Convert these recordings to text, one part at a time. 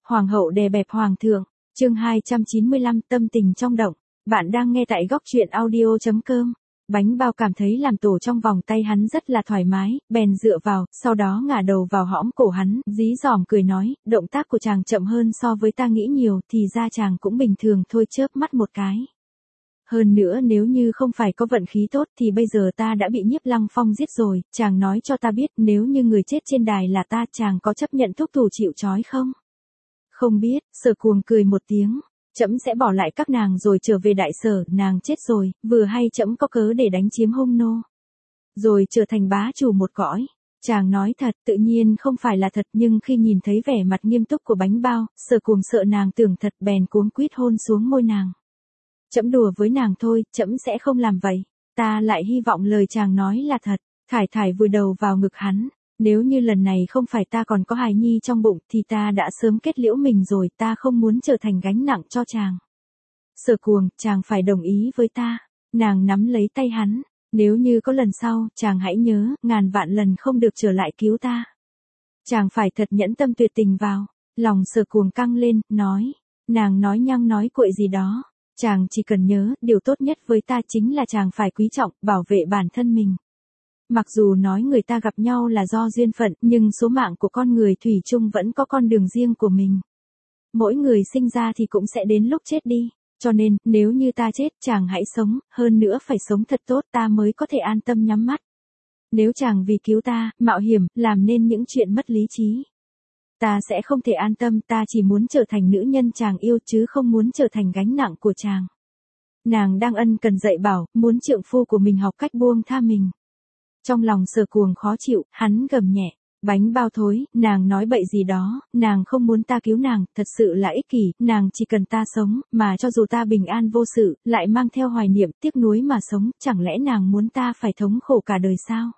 Hoàng hậu đè bẹp hoàng thượng, chương 295 tâm tình trong động. Bạn đang nghe tại góc truyện audio.com. Bánh bao cảm thấy làm tổ trong vòng tay hắn rất là thoải mái, bèn dựa vào, sau đó ngả đầu vào hõm cổ hắn, dí dỏm cười nói, động tác của chàng chậm hơn so với ta nghĩ nhiều, thì ra chàng cũng bình thường thôi, chớp mắt một cái. Hơn nữa nếu như không phải có vận khí tốt thì bây giờ ta đã bị Nhiếp Lăng Phong giết rồi, chàng nói cho ta biết nếu như người chết trên đài là ta, chàng có chấp nhận thúc thủ chịu trói không? Không biết, Sở Cuồng cười một tiếng, trẫm sẽ bỏ lại các nàng rồi trở về đại sở, nàng chết rồi, vừa hay trẫm có cớ để đánh chiếm Hung Nô. Rồi trở thành bá chủ một cõi. Chàng nói thật, tự nhiên không phải là thật, nhưng khi nhìn thấy vẻ mặt nghiêm túc của Bánh Bao, Sở Cuồng sợ nàng tưởng thật bèn cuống quýt hôn xuống môi nàng. Trẫm đùa với nàng thôi, trẫm sẽ không làm vậy. Ta lại hy vọng lời chàng nói là thật. Thải Thải vùi đầu vào ngực hắn. Nếu như lần này không phải ta còn có hài nhi trong bụng thì ta đã sớm kết liễu mình rồi, ta không muốn trở thành gánh nặng cho chàng. Sở Cuồng, chàng phải đồng ý với ta. Nàng nắm lấy tay hắn. Nếu như có lần sau, chàng hãy nhớ, ngàn vạn lần không được trở lại cứu ta. Chàng phải thật nhẫn tâm tuyệt tình vào. Lòng Sở Cuồng căng lên, nói. Nàng nói nhăng nói cuội gì đó. Chàng chỉ cần nhớ, điều tốt nhất với ta chính là chàng phải quý trọng, bảo vệ bản thân mình. Mặc dù nói người ta gặp nhau là do duyên phận, nhưng số mạng của con người thủy chung vẫn có con đường riêng của mình. Mỗi người sinh ra thì cũng sẽ đến lúc chết đi. Cho nên, nếu như ta chết, chàng hãy sống, hơn nữa phải sống thật tốt, ta mới có thể an tâm nhắm mắt. Nếu chàng vì cứu ta, mạo hiểm, làm nên những chuyện mất lý trí, ta sẽ không thể an tâm, ta chỉ muốn trở thành nữ nhân chàng yêu chứ không muốn trở thành gánh nặng của chàng. Nàng đang ân cần dạy bảo, muốn trượng phu của mình học cách buông tha mình. Trong lòng Sở Cuồng khó chịu, hắn gầm nhẹ, Bánh Bao thối, nàng nói bậy gì đó, nàng không muốn ta cứu nàng, thật sự là ích kỷ, nàng chỉ cần ta sống, mà cho dù ta bình an vô sự, lại mang theo hoài niệm, tiếc nuối mà sống, chẳng lẽ nàng muốn ta phải thống khổ cả đời sao?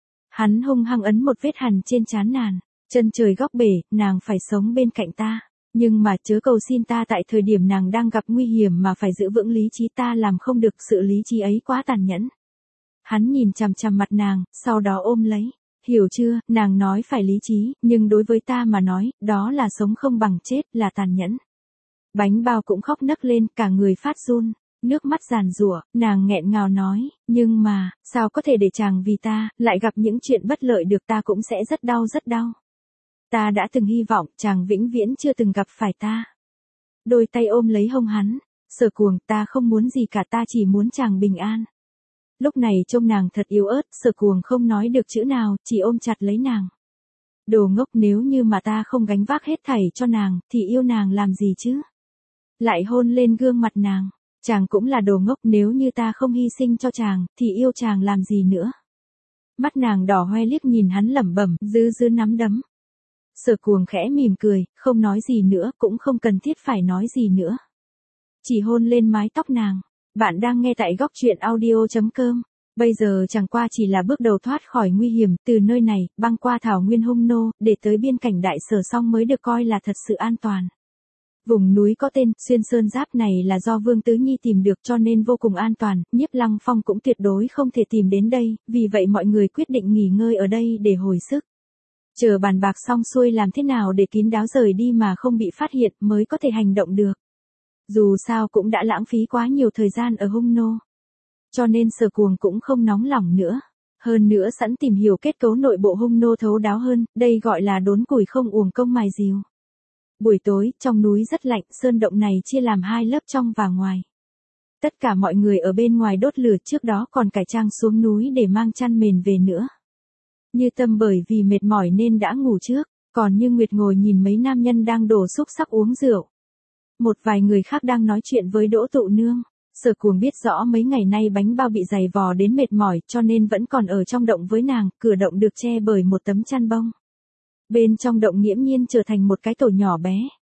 Hắn hung hăng ấn một vết hằn trên trán nàng. Chân trời góc bể, nàng phải sống bên cạnh ta. Nhưng mà chớ cầu xin ta tại thời điểm nàng đang gặp nguy hiểm mà phải giữ vững lý trí, ta làm không được, sự lý trí ấy quá tàn nhẫn. Hắn nhìn chằm chằm mặt nàng, sau đó ôm lấy. Hiểu chưa, nàng nói phải lý trí, nhưng đối với ta mà nói, đó là sống không bằng chết, là tàn nhẫn. Bánh Bao cũng khóc nấc lên, cả người phát run. Nước mắt giàn giụa, nàng nghẹn ngào nói, nhưng mà, sao có thể để chàng vì ta, lại gặp những chuyện bất lợi được, ta cũng sẽ rất đau rất đau. Ta đã từng hy vọng, chàng vĩnh viễn chưa từng gặp phải ta. Đôi tay ôm lấy hông hắn. Sở Cuồng, ta không muốn gì cả, ta chỉ muốn chàng bình an. Lúc này trông nàng thật yếu ớt, Sở Cuồng không nói được chữ nào, chỉ ôm chặt lấy nàng. Đồ ngốc, nếu như mà ta không gánh vác hết thảy cho nàng, thì yêu nàng làm gì chứ? Lại hôn lên gương mặt nàng. Chàng cũng là đồ ngốc, nếu như ta không hy sinh cho chàng, thì yêu chàng làm gì nữa? Mắt nàng đỏ hoe liếc nhìn hắn lẩm bẩm, giữ nắm đấm. Sở Cuồng khẽ mỉm cười, không nói gì nữa, cũng không cần thiết phải nói gì nữa. Chỉ hôn lên mái tóc nàng. Bạn đang nghe tại góc truyện audio.com. Bây giờ chẳng qua chỉ là bước đầu thoát khỏi nguy hiểm, từ nơi này, băng qua thảo nguyên Hung Nô, để tới biên cảnh đại sở xong mới được coi là thật sự an toàn. Vùng núi có tên, Xuyên Sơn Giáp này là do Vương Tứ Nhi tìm được cho nên vô cùng an toàn, Nhiếp Lăng Phong cũng tuyệt đối không thể tìm đến đây, vì vậy mọi người quyết định nghỉ ngơi ở đây để hồi sức. Chờ bàn bạc xong xuôi làm thế nào để kín đáo rời đi mà không bị phát hiện mới có thể hành động được. Dù sao cũng đã lãng phí quá nhiều thời gian ở Hung Nô. Cho nên Sở Cuồng cũng không nóng lòng nữa. Hơn nữa sẵn tìm hiểu kết cấu nội bộ Hung Nô thấu đáo hơn, đây gọi là đốn củi không uổng công mài rìu. Buổi tối, trong núi rất lạnh, sơn động này chia làm hai lớp trong và ngoài. Tất cả mọi người ở bên ngoài đốt lửa, trước đó còn cải trang xuống núi để mang chăn mền về nữa. Như Tâm bởi vì mệt mỏi nên đã ngủ trước, còn Như Nguyệt ngồi nhìn mấy nam nhân đang đổ xúc sắc uống rượu. Một vài người khác đang nói chuyện với Đỗ Tụ Nương. Sở Cuồng biết rõ mấy ngày nay Bánh Bao bị giày vò đến mệt mỏi cho nên vẫn còn ở trong động với nàng, cửa động được che bởi một tấm chăn bông. Bên trong động nghiễm nhiên trở thành một cái tổ nhỏ bé.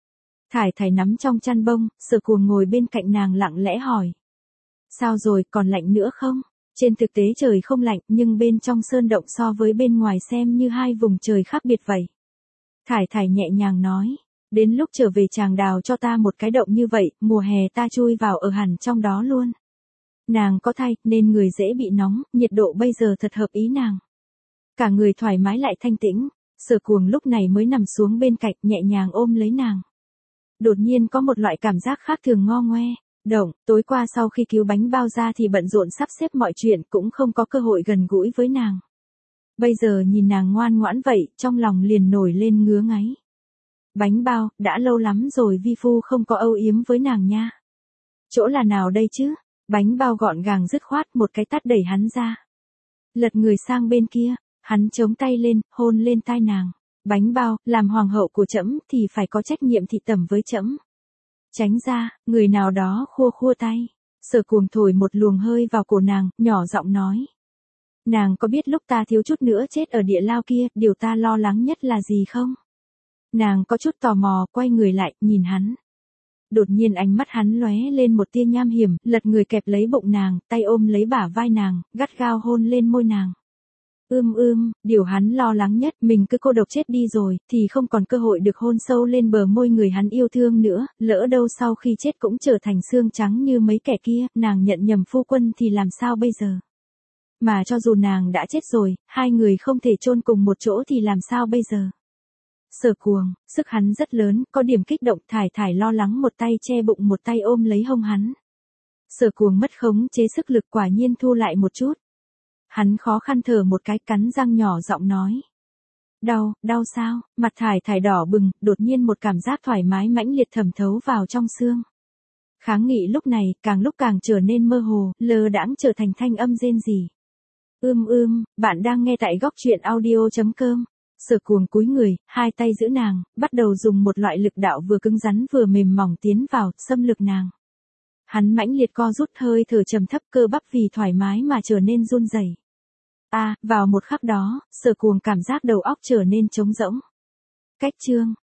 Thải Thải nắm trong chăn bông, Sở Cuồng ngồi bên cạnh nàng lặng lẽ hỏi. Sao rồi, còn lạnh nữa không? Trên thực tế trời không lạnh, nhưng bên trong sơn động so với bên ngoài xem như hai vùng trời khác biệt vậy. Thải Thải nhẹ nhàng nói. Đến lúc trở về chàng đào cho ta một cái động như vậy, mùa hè ta chui vào ở hẳn trong đó luôn. Nàng có thai, nên người dễ bị nóng, nhiệt độ bây giờ thật hợp ý nàng. Cả người thoải mái lại thanh tĩnh. Sở Cuồng lúc này mới nằm xuống bên cạnh, nhẹ nhàng ôm lấy nàng. Đột nhiên có một loại cảm giác khác thường ngo ngoe. Động, tối qua sau khi cứu bánh bao ra thì bận rộn sắp xếp mọi chuyện cũng không có cơ hội gần gũi với nàng. Bây giờ nhìn nàng ngoan ngoãn vậy, trong lòng liền nổi lên ngứa ngáy. Bánh bao, đã lâu lắm rồi vi phu không có âu yếm với nàng nha. Chỗ là nào đây chứ? Bánh bao gọn gàng dứt khoát một cái tát đẩy hắn ra. Lật người sang bên kia, hắn chống tay lên, hôn lên tai nàng. Bánh bao, làm hoàng hậu của trẫm thì phải có trách nhiệm thị tẩm với trẫm. Tránh ra, người nào đó khua khua tay. Sở Cuồng thổi một luồng hơi vào cổ nàng, nhỏ giọng nói. Nàng có biết lúc ta thiếu chút nữa chết ở địa lao kia, điều ta lo lắng nhất là gì không? Nàng có chút tò mò, quay người lại, nhìn hắn. Đột nhiên ánh mắt hắn lóe lên một tia nham hiểm, lật người kẹp lấy bụng nàng, tay ôm lấy bả vai nàng, gắt gao hôn lên môi nàng. Điều hắn lo lắng nhất, mình cứ cô độc chết đi rồi, thì không còn cơ hội được hôn sâu lên bờ môi người hắn yêu thương nữa, lỡ đâu sau khi chết cũng trở thành xương trắng như mấy kẻ kia, nàng nhận nhầm phu quân thì làm sao bây giờ? Mà cho dù nàng đã chết rồi, hai người không thể chôn cùng một chỗ thì làm sao bây giờ? Sở Cuồng, sức hắn rất lớn, có điểm kích động, thải thải lo lắng một tay che bụng một tay ôm lấy hông hắn. Sở Cuồng mất khống chế sức lực quả nhiên thu lại một chút. Hắn khó khăn thở một cái, cắn răng nhỏ giọng nói. Đau sao? Mặt thải thải đỏ bừng, đột nhiên một cảm giác thoải mái mãnh liệt thẩm thấu vào trong xương. Kháng nghị lúc này, càng lúc càng trở nên mơ hồ, lơ đãng trở thành thanh âm rên rỉ. Bạn đang nghe tại góc truyện audio.com. Sở Cuồng cúi người, hai tay giữ nàng, bắt đầu dùng một loại lực đạo vừa cứng rắn vừa mềm mỏng tiến vào, xâm lược nàng. Hắn mãnh liệt co rút, hơi thở trầm thấp, cơ bắp vì thoải mái mà trở nên run rẩy. Vào một khắc đó, Sở Cuồng cảm giác đầu óc trở nên trống rỗng. Cách chương